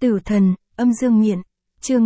Tử thần, âm dương miện, chương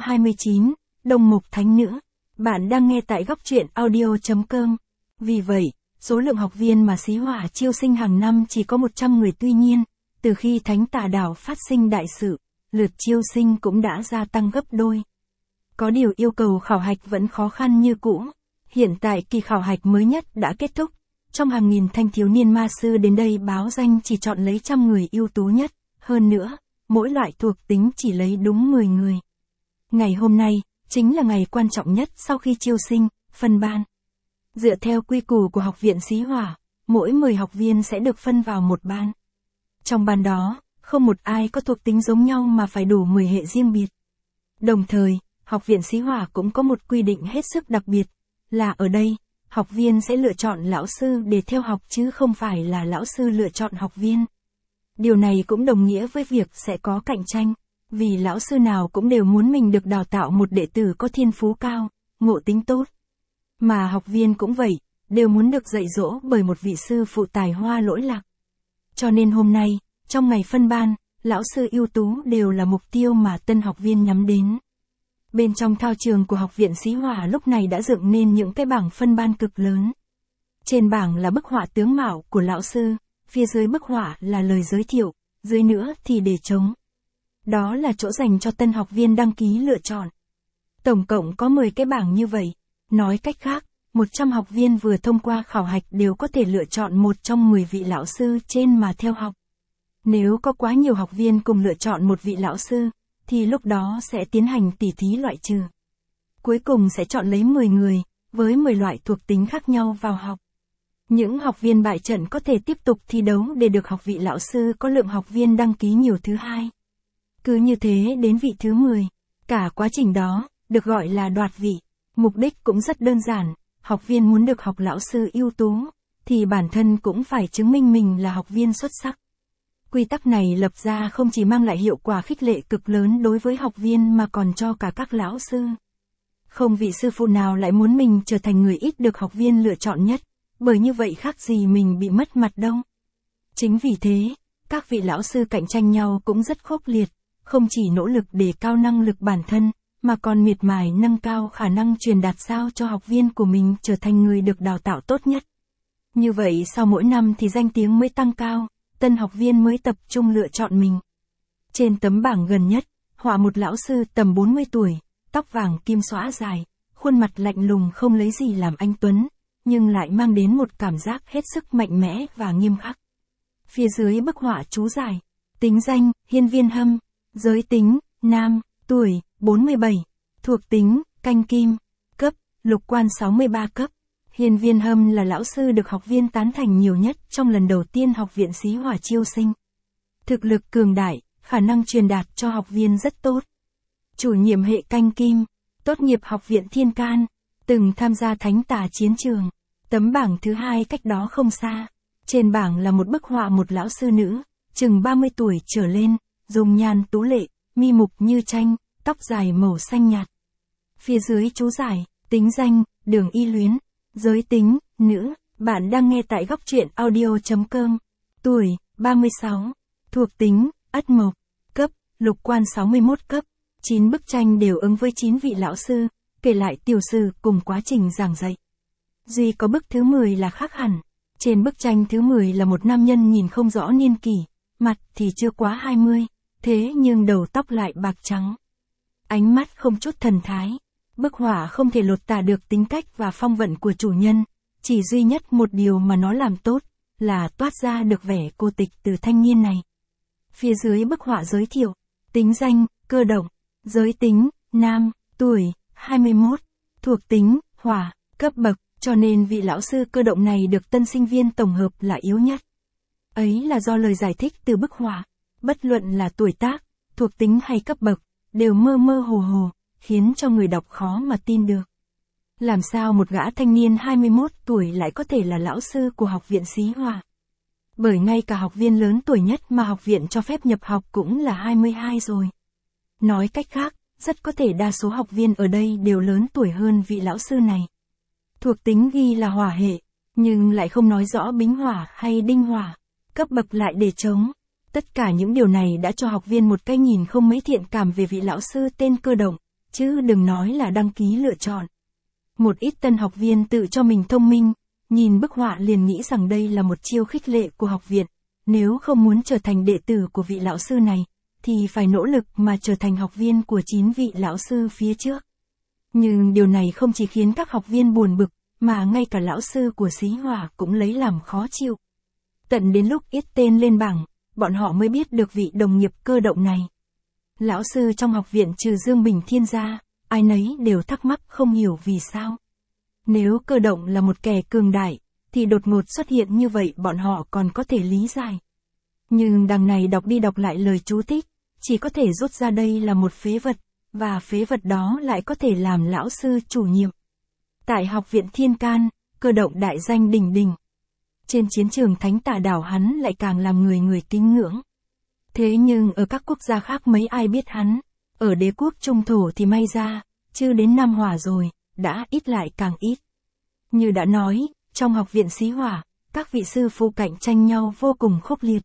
329, Đồng Mục Thánh Nữ. Bạn đang nghe tại góc truyện audio.com. Vì vậy, số lượng học viên mà Xí Hỏa chiêu sinh hàng năm chỉ có 100 người, tuy nhiên, từ khi Thánh Tà Đảo phát sinh đại sự, lượt chiêu sinh cũng đã gia tăng gấp đôi. Có điều yêu cầu khảo hạch vẫn khó khăn như cũ. Hiện tại kỳ khảo hạch mới nhất đã kết thúc. Trong hàng nghìn thanh thiếu niên ma sư đến đây báo danh chỉ chọn lấy 100 người ưu tú nhất, hơn nữa, mỗi loại thuộc tính chỉ lấy đúng 10 người. Ngày hôm nay, chính là ngày quan trọng nhất sau khi chiêu sinh, phân ban. Dựa theo quy củ của học viện Xí Hỏa, mỗi 10 học viên sẽ được phân vào một ban. Trong ban đó, không một ai có thuộc tính giống nhau mà phải đủ 10 hệ riêng biệt. Đồng thời, học viện Xí Hỏa cũng có một quy định hết sức đặc biệt, là ở đây, học viên sẽ lựa chọn lão sư để theo học chứ không phải là lão sư lựa chọn học viên. Điều này cũng đồng nghĩa với việc sẽ có cạnh tranh, vì lão sư nào cũng đều muốn mình được đào tạo một đệ tử có thiên phú cao, ngộ tính tốt. Mà học viên cũng vậy, đều muốn được dạy dỗ bởi một vị sư phụ tài hoa lỗi lạc. Cho nên hôm nay, trong ngày phân ban, lão sư ưu tú đều là mục tiêu mà tân học viên nhắm đến. Bên trong thao trường của học viện Xí Hỏa lúc này đã dựng nên những cái bảng phân ban cực lớn. Trên bảng là bức họa tướng mạo của lão sư, phía dưới bức họa là lời giới thiệu, dưới nữa thì đề trống. Đó là chỗ dành cho tân học viên đăng ký lựa chọn. Tổng cộng có 10 cái bảng như vậy. Nói cách khác, 100 học viên vừa thông qua khảo hạch đều có thể lựa chọn một trong 10 vị lão sư trên mà theo học. Nếu có quá nhiều học viên cùng lựa chọn một vị lão sư, thì lúc đó sẽ tiến hành tỉ thí loại trừ. Cuối cùng sẽ chọn lấy 10 người, với 10 loại thuộc tính khác nhau vào học. Những học viên bại trận có thể tiếp tục thi đấu để được học vị lão sư có lượng học viên đăng ký nhiều thứ hai. Cứ như thế đến vị thứ 10. Cả quá trình đó, được gọi là đoạt vị. Mục đích cũng rất đơn giản, học viên muốn được học lão sư ưu tú, thì bản thân cũng phải chứng minh mình là học viên xuất sắc. Quy tắc này lập ra không chỉ mang lại hiệu quả khích lệ cực lớn đối với học viên mà còn cho cả các lão sư. Không vị sư phụ nào lại muốn mình trở thành người ít được học viên lựa chọn nhất, bởi như vậy khác gì mình bị mất mặt đâu. Chính vì thế, các vị lão sư cạnh tranh nhau cũng rất khốc liệt, không chỉ nỗ lực đề cao năng lực bản thân, mà còn miệt mài nâng cao khả năng truyền đạt sao cho học viên của mình trở thành người được đào tạo tốt nhất. Như vậy sau mỗi năm thì danh tiếng mới tăng cao, tân học viên mới tập trung lựa chọn mình. Trên tấm bảng gần nhất, họa một lão sư tầm 40 tuổi, tóc vàng kim xõa dài, khuôn mặt lạnh lùng không lấy gì làm anh tuấn, nhưng lại mang đến một cảm giác hết sức mạnh mẽ và nghiêm khắc. Phía dưới bức họa chú giải, tính danh, Hiên Viên Hâm, giới tính, nam, tuổi, 47, thuộc tính, canh kim, cấp, lục quan 63 cấp. Hiên Viên Hâm là lão sư được học viên tán thành nhiều nhất trong lần đầu tiên học viện Xí Hỏa chiêu sinh. Thực lực cường đại, khả năng truyền đạt cho học viên rất tốt. Chủ nhiệm hệ canh kim, tốt nghiệp học viện Thiên Can, từng tham gia Thánh Tà chiến trường. Tấm bảng thứ hai cách đó không xa. Trên bảng là một bức họa một lão sư nữ, chừng 30 tuổi trở lên, dung nhan tú lệ, mi mục như tranh, tóc dài màu xanh nhạt. Phía dưới chú giải, tính danh, Đường Y Luyến, giới tính, nữ, bạn đang nghe tại góc truyện audio.com, tuổi, 36, thuộc tính, Ất Mộc, cấp, lục quan 61 cấp, 9 bức tranh đều ứng với 9 vị lão sư, kể lại tiểu sử cùng quá trình giảng dạy. Duy có bức thứ 10 là khác hẳn. Trên bức tranh thứ 10 là một nam nhân nhìn không rõ niên kỷ, mặt thì chưa quá 20, thế nhưng đầu tóc lại bạc trắng. Ánh mắt không chút thần thái. Bức họa không thể lột tả được tính cách và phong vận của chủ nhân, chỉ duy nhất một điều mà nó làm tốt, là toát ra được vẻ cô tịch từ thanh niên này. Phía dưới bức họa giới thiệu, tính danh, Cơ Động, giới tính, nam, tuổi, 21, thuộc tính, hỏa, cấp bậc. Cho nên vị lão sư Cơ Động này được tân sinh viên tổng hợp là yếu nhất. Ấy là do lời giải thích từ bức họa, bất luận là tuổi tác, thuộc tính hay cấp bậc, đều mơ mơ hồ hồ, khiến cho người đọc khó mà tin được. Làm sao một gã thanh niên 21 tuổi lại có thể là lão sư của học viện Xí Hỏa? Bởi ngay cả học viên lớn tuổi nhất mà học viện cho phép nhập học cũng là 22 rồi. Nói cách khác, rất có thể đa số học viên ở đây đều lớn tuổi hơn vị lão sư này. Thuộc tính ghi là hỏa hệ, nhưng lại không nói rõ bính hỏa hay đinh hỏa, cấp bậc lại để trống. Tất cả những điều này đã cho học viên một cái nhìn không mấy thiện cảm về vị lão sư tên Cơ Động, chứ đừng nói là đăng ký lựa chọn. Một ít tân học viên tự cho mình thông minh, nhìn bức họa liền nghĩ rằng đây là một chiêu khích lệ của học viện, nếu không muốn trở thành đệ tử của vị lão sư này, thì phải nỗ lực mà trở thành học viên của 9 vị lão sư phía trước. Nhưng điều này không chỉ khiến các học viên buồn bực, mà ngay cả lão sư của Xí Hỏa cũng lấy làm khó chịu. Tận đến lúc ít tên lên bảng, bọn họ mới biết được vị đồng nghiệp Cơ Động này. Lão sư trong học viện trừ Dương Bình Thiên ra, ai nấy đều thắc mắc không hiểu vì sao. Nếu Cơ Động là một kẻ cường đại, thì đột ngột xuất hiện như vậy bọn họ còn có thể lý giải. Nhưng đằng này đọc đi đọc lại lời chú thích, chỉ có thể rút ra đây là một phế vật, và phế vật đó lại có thể làm lão sư chủ nhiệm. Tại học viện Thiên Can, Cơ Động đại danh đình đình. Trên chiến trường Thánh Tà Đảo hắn lại càng làm người kính ngưỡng. Thế nhưng ở các quốc gia khác mấy ai biết hắn, ở đế quốc Trung Thổ thì may ra, chứ đến Nam Hỏa rồi, đã ít lại càng ít. Như đã nói, trong học viện Xí Hỏa, các vị sư phụ cạnh tranh nhau vô cùng khốc liệt.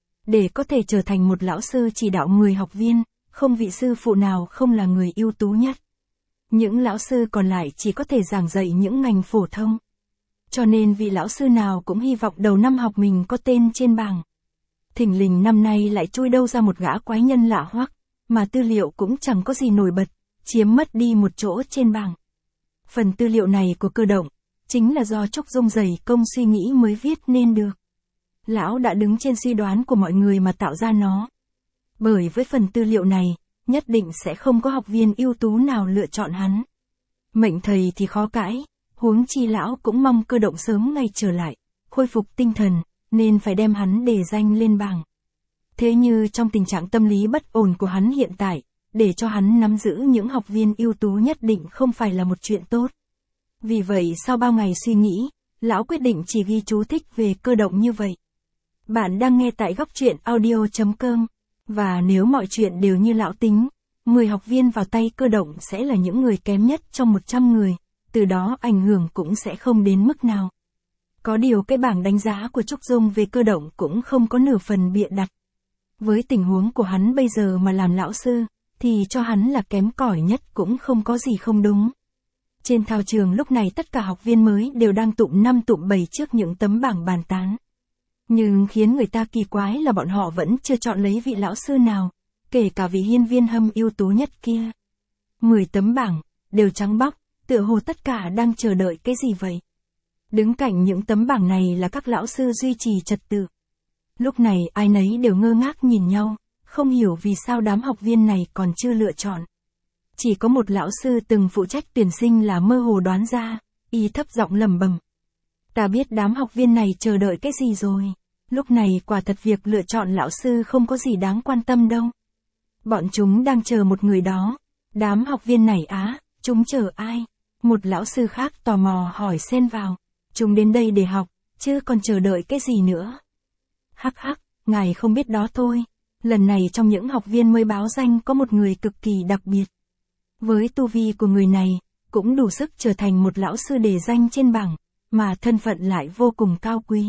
Để có thể trở thành một lão sư chỉ đạo 10 học viên, không vị sư phụ nào không là người ưu tú nhất. Những lão sư còn lại chỉ có thể giảng dạy những ngành phổ thông. Cho nên vị lão sư nào cũng hy vọng đầu năm học mình có tên trên bảng. Thình lình năm nay lại chui đâu ra một gã quái nhân lạ hoắc, mà tư liệu cũng chẳng có gì nổi bật, chiếm mất đi một chỗ trên bảng. Phần tư liệu này của Cơ Động, chính là do Trúc Dung dày công suy nghĩ mới viết nên được. Lão đã đứng trên suy đoán của mọi người mà tạo ra nó. Bởi với phần tư liệu này, nhất định sẽ không có học viên ưu tú nào lựa chọn hắn. Mệnh thầy thì khó cãi, huống chi lão cũng mong Cơ Động sớm ngày trở lại, khôi phục tinh thần, nên phải đem hắn đề danh lên bảng. Thế như trong tình trạng tâm lý bất ổn của hắn hiện tại, để cho hắn nắm giữ những học viên ưu tú nhất định không phải là một chuyện tốt. Vì vậy sau bao ngày suy nghĩ, lão quyết định chỉ ghi chú thích về Cơ Động như vậy. Bạn đang nghe tại góc truyện audio.com, và nếu mọi chuyện đều như lão tính, 10 học viên vào tay Cơ Động sẽ là những người kém nhất trong 100 người, từ đó ảnh hưởng cũng sẽ không đến mức nào. Có điều cái bảng đánh giá của Trúc Dung về Cơ Động cũng không có nửa phần bịa đặt. Với tình huống của hắn bây giờ mà làm lão sư, thì cho hắn là kém cỏi nhất cũng không có gì không đúng. Trên thao trường lúc này tất cả học viên mới đều đang tụm 5 tụm 7 trước những tấm bảng bàn tán. Nhưng khiến người ta kỳ quái là bọn họ vẫn chưa chọn lấy vị lão sư nào, kể cả vị hiên viên Hâm ưu tú nhất kia. 10 tấm bảng, đều trắng bóc, tựa hồ tất cả đang chờ đợi cái gì vậy. Đứng cạnh những tấm bảng này là các lão sư duy trì trật tự. Lúc này ai nấy đều ngơ ngác nhìn nhau, không hiểu vì sao đám học viên này còn chưa lựa chọn. Chỉ có một lão sư từng phụ trách tuyển sinh là mơ hồ đoán ra, y thấp giọng lẩm bẩm. Ta biết đám học viên này chờ đợi cái gì rồi. Lúc này quả thật việc lựa chọn lão sư không có gì đáng quan tâm đâu. Bọn chúng đang chờ một người đó. Đám học viên này á, chúng chờ ai? Một lão sư khác tò mò hỏi xen vào. Chúng đến đây để học, chứ còn chờ đợi cái gì nữa? Hắc hắc, ngài không biết đó thôi. Lần này trong những học viên mới báo danh có một người cực kỳ đặc biệt. Với tu vi của người này, cũng đủ sức trở thành một lão sư đề danh trên bảng, mà thân phận lại vô cùng cao quý.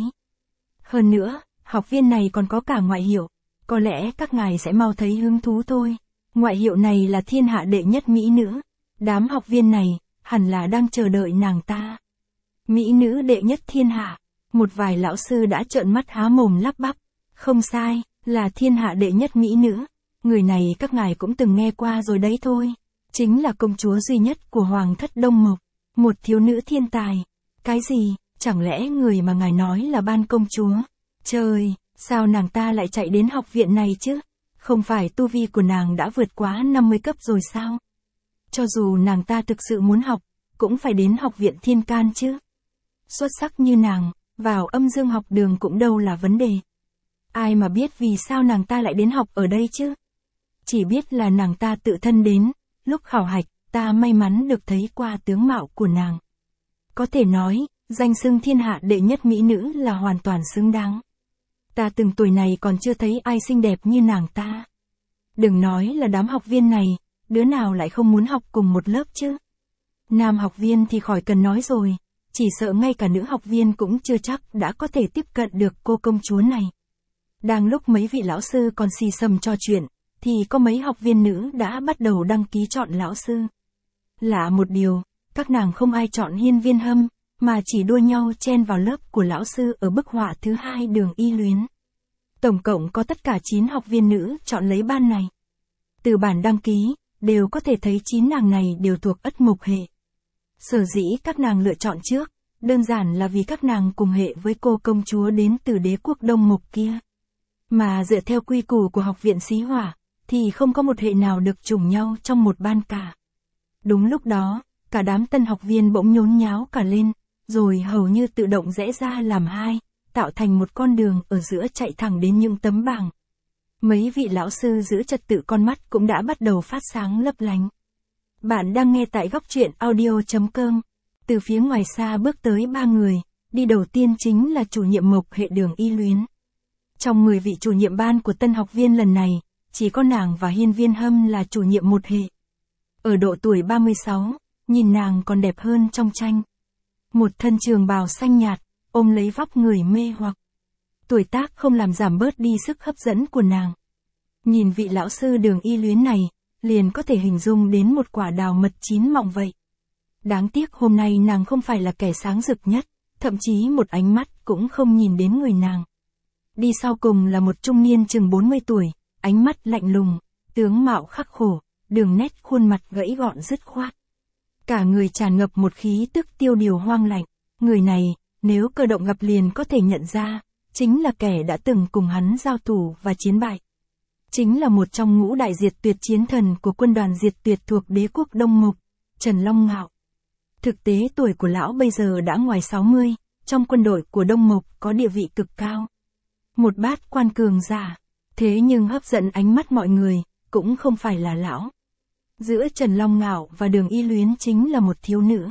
Hơn nữa, học viên này còn có cả ngoại hiệu, có lẽ các ngài sẽ mau thấy hứng thú thôi. Ngoại hiệu này là thiên hạ đệ nhất mỹ nữ. Đám học viên này, hẳn là đang chờ đợi nàng ta. Mỹ nữ đệ nhất thiên hạ. Một vài lão sư đã trợn mắt há mồm lắp bắp. Không sai, là thiên hạ đệ nhất mỹ nữ. Người này các ngài cũng từng nghe qua rồi đấy thôi. Chính là công chúa duy nhất của Hoàng thất Đông Mộc. Một thiếu nữ thiên tài. Cái gì, chẳng lẽ người mà ngài nói là Ban công chúa? Trời, sao nàng ta lại chạy đến học viện này chứ? Không phải tu vi của nàng đã vượt quá 50 cấp rồi sao? Cho dù nàng ta thực sự muốn học, cũng phải đến học viện Thiên Can chứ. Xuất sắc như nàng, vào âm dương học đường cũng đâu là vấn đề. Ai mà biết vì sao nàng ta lại đến học ở đây chứ? Chỉ biết là nàng ta tự thân đến, lúc khảo hạch, ta may mắn được thấy qua tướng mạo của nàng. Có thể nói, danh xưng thiên hạ đệ nhất mỹ nữ là hoàn toàn xứng đáng. Ta từng tuổi này còn chưa thấy ai xinh đẹp như nàng ta. Đừng nói là đám học viên này, đứa nào lại không muốn học cùng một lớp chứ. Nam học viên thì khỏi cần nói rồi, chỉ sợ ngay cả nữ học viên cũng chưa chắc đã có thể tiếp cận được cô công chúa này. Đang lúc mấy vị lão sư còn xì xầm trò chuyện, thì có mấy học viên nữ đã bắt đầu đăng ký chọn lão sư. Lạ một điều, các nàng không ai chọn Hiên Viên Hâm, mà chỉ đua nhau chen vào lớp của lão sư ở bức họa thứ 2 Đường Y Luyến. Tổng cộng có tất cả 9 học viên nữ chọn lấy ban này. Từ bản đăng ký, đều có thể thấy 9 nàng này đều thuộc Ất Mộc hệ. Sở dĩ các nàng lựa chọn trước, đơn giản là vì các nàng cùng hệ với cô công chúa đến từ đế quốc Đông Mộc kia. Mà dựa theo quy củ của học viện Xí Hỏa, thì không có một hệ nào được trùng nhau trong một ban cả. Đúng lúc đó, cả đám tân học viên bỗng nhốn nháo cả lên, rồi hầu như tự động rẽ ra làm hai, tạo thành một con đường ở giữa chạy thẳng đến những tấm bảng. Mấy vị lão sư giữ trật tự con mắt cũng đã bắt đầu phát sáng lấp lánh. Bạn đang nghe tại góc truyện audio.com. Từ phía ngoài xa bước tới 3 người, đi đầu tiên chính là chủ nhiệm Mộc hệ Đường Y Luyến. Trong 10 vị chủ nhiệm ban của tân học viên lần này, chỉ có nàng và Hiên Viên Hâm là chủ nhiệm một hệ. Ở độ tuổi 36, nhìn nàng còn đẹp hơn trong tranh. Một thân trường bào xanh nhạt, ôm lấy vóc người mê hoặc. Tuổi tác không làm giảm bớt đi sức hấp dẫn của nàng. Nhìn vị lão sư Đường Y Luyến này, liền có thể hình dung đến một quả đào mật chín mọng vậy. Đáng tiếc hôm nay nàng không phải là kẻ sáng rực nhất, thậm chí một ánh mắt cũng không nhìn đến người nàng. Đi sau cùng là một trung niên chừng 40 tuổi, ánh mắt lạnh lùng, tướng mạo khắc khổ, đường nét khuôn mặt gãy gọn dứt khoát. Cả người tràn ngập một khí tức tiêu điều hoang lạnh, người này, nếu Cơ Động gặp liền có thể nhận ra, chính là kẻ đã từng cùng hắn giao thủ và chiến bại. Chính là một trong ngũ đại diệt tuyệt chiến thần của quân đoàn diệt tuyệt thuộc đế quốc Đông Mộc, Trần Long Ngạo. Thực tế tuổi của lão bây giờ đã ngoài 60, trong quân đội của Đông Mộc có địa vị cực cao. Một bát quan cường giả, thế nhưng hấp dẫn ánh mắt mọi người, cũng không phải là lão. Giữa Trần Long Ngạo và Đường Y Luyến chính là một thiếu nữ.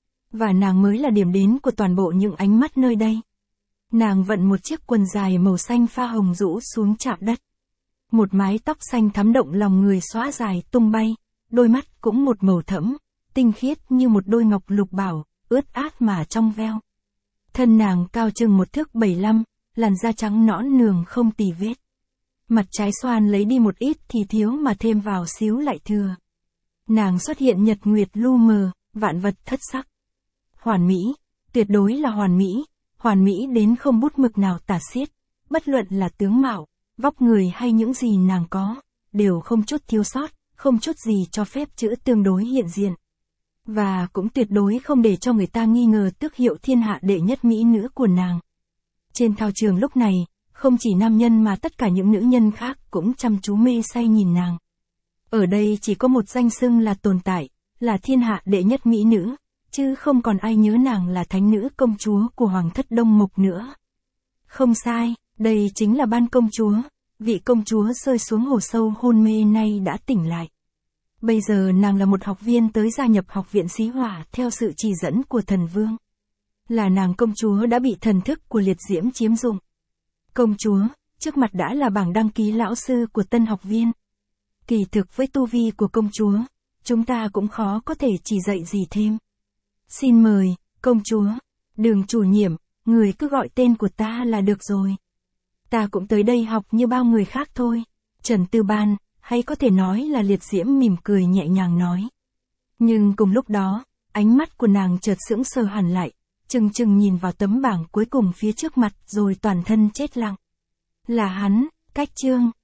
Và nàng mới là điểm đến của toàn bộ những ánh mắt nơi đây. Nàng vận một chiếc quần dài màu xanh pha hồng rũ xuống chạm đất. Một mái tóc xanh thắm động lòng người xõa dài tung bay, đôi mắt cũng một màu thẫm, tinh khiết như một đôi ngọc lục bảo, ướt át mà trong veo. Thân nàng cao chừng 1 thước 75, làn da trắng nõn nường không tì vết. Mặt trái xoan lấy đi một ít thì thiếu mà thêm vào xíu lại thừa. Nàng xuất hiện nhật nguyệt lu mờ, vạn vật thất sắc. Hoàn mỹ, tuyệt đối là hoàn mỹ đến không bút mực nào tả xiết, bất luận là tướng mạo, vóc người hay những gì nàng có, đều không chút thiếu sót, không chút gì cho phép chữ tương đối hiện diện. Và cũng tuyệt đối không để cho người ta nghi ngờ tước hiệu thiên hạ đệ nhất mỹ nữ của nàng. Trên thao trường lúc này, không chỉ nam nhân mà tất cả những nữ nhân khác cũng chăm chú mê say nhìn nàng. Ở đây chỉ có một danh xưng là tồn tại, là thiên hạ đệ nhất mỹ nữ, chứ không còn ai nhớ nàng là thánh nữ công chúa của Hoàng thất Đông Mộc nữa. Không sai, đây chính là Ban công chúa, vị công chúa rơi xuống hồ sâu hôn mê nay đã tỉnh lại. Bây giờ nàng là một học viên tới gia nhập học viện Xí Hỏa theo sự chỉ dẫn của thần vương. Là nàng công chúa đã bị thần thức của liệt diễm chiếm dụng. Công chúa, trước mặt đã là bảng đăng ký lão sư của tân học viên. Kỳ thực với tu vi của công chúa, chúng ta cũng khó có thể chỉ dạy gì thêm. Xin mời, công chúa, Đường chủ nhiệm, người cứ gọi tên của ta là được rồi. Ta cũng tới đây học như bao người khác thôi. Trần Tư Ban, hay có thể nói là liệt diễm mỉm cười nhẹ nhàng nói. Nhưng cùng lúc đó, ánh mắt của nàng chợt sững sờ hẳn lại, chừng chừng nhìn vào tấm bảng cuối cùng phía trước mặt rồi toàn thân chết lặng. Là hắn, Cách Trương.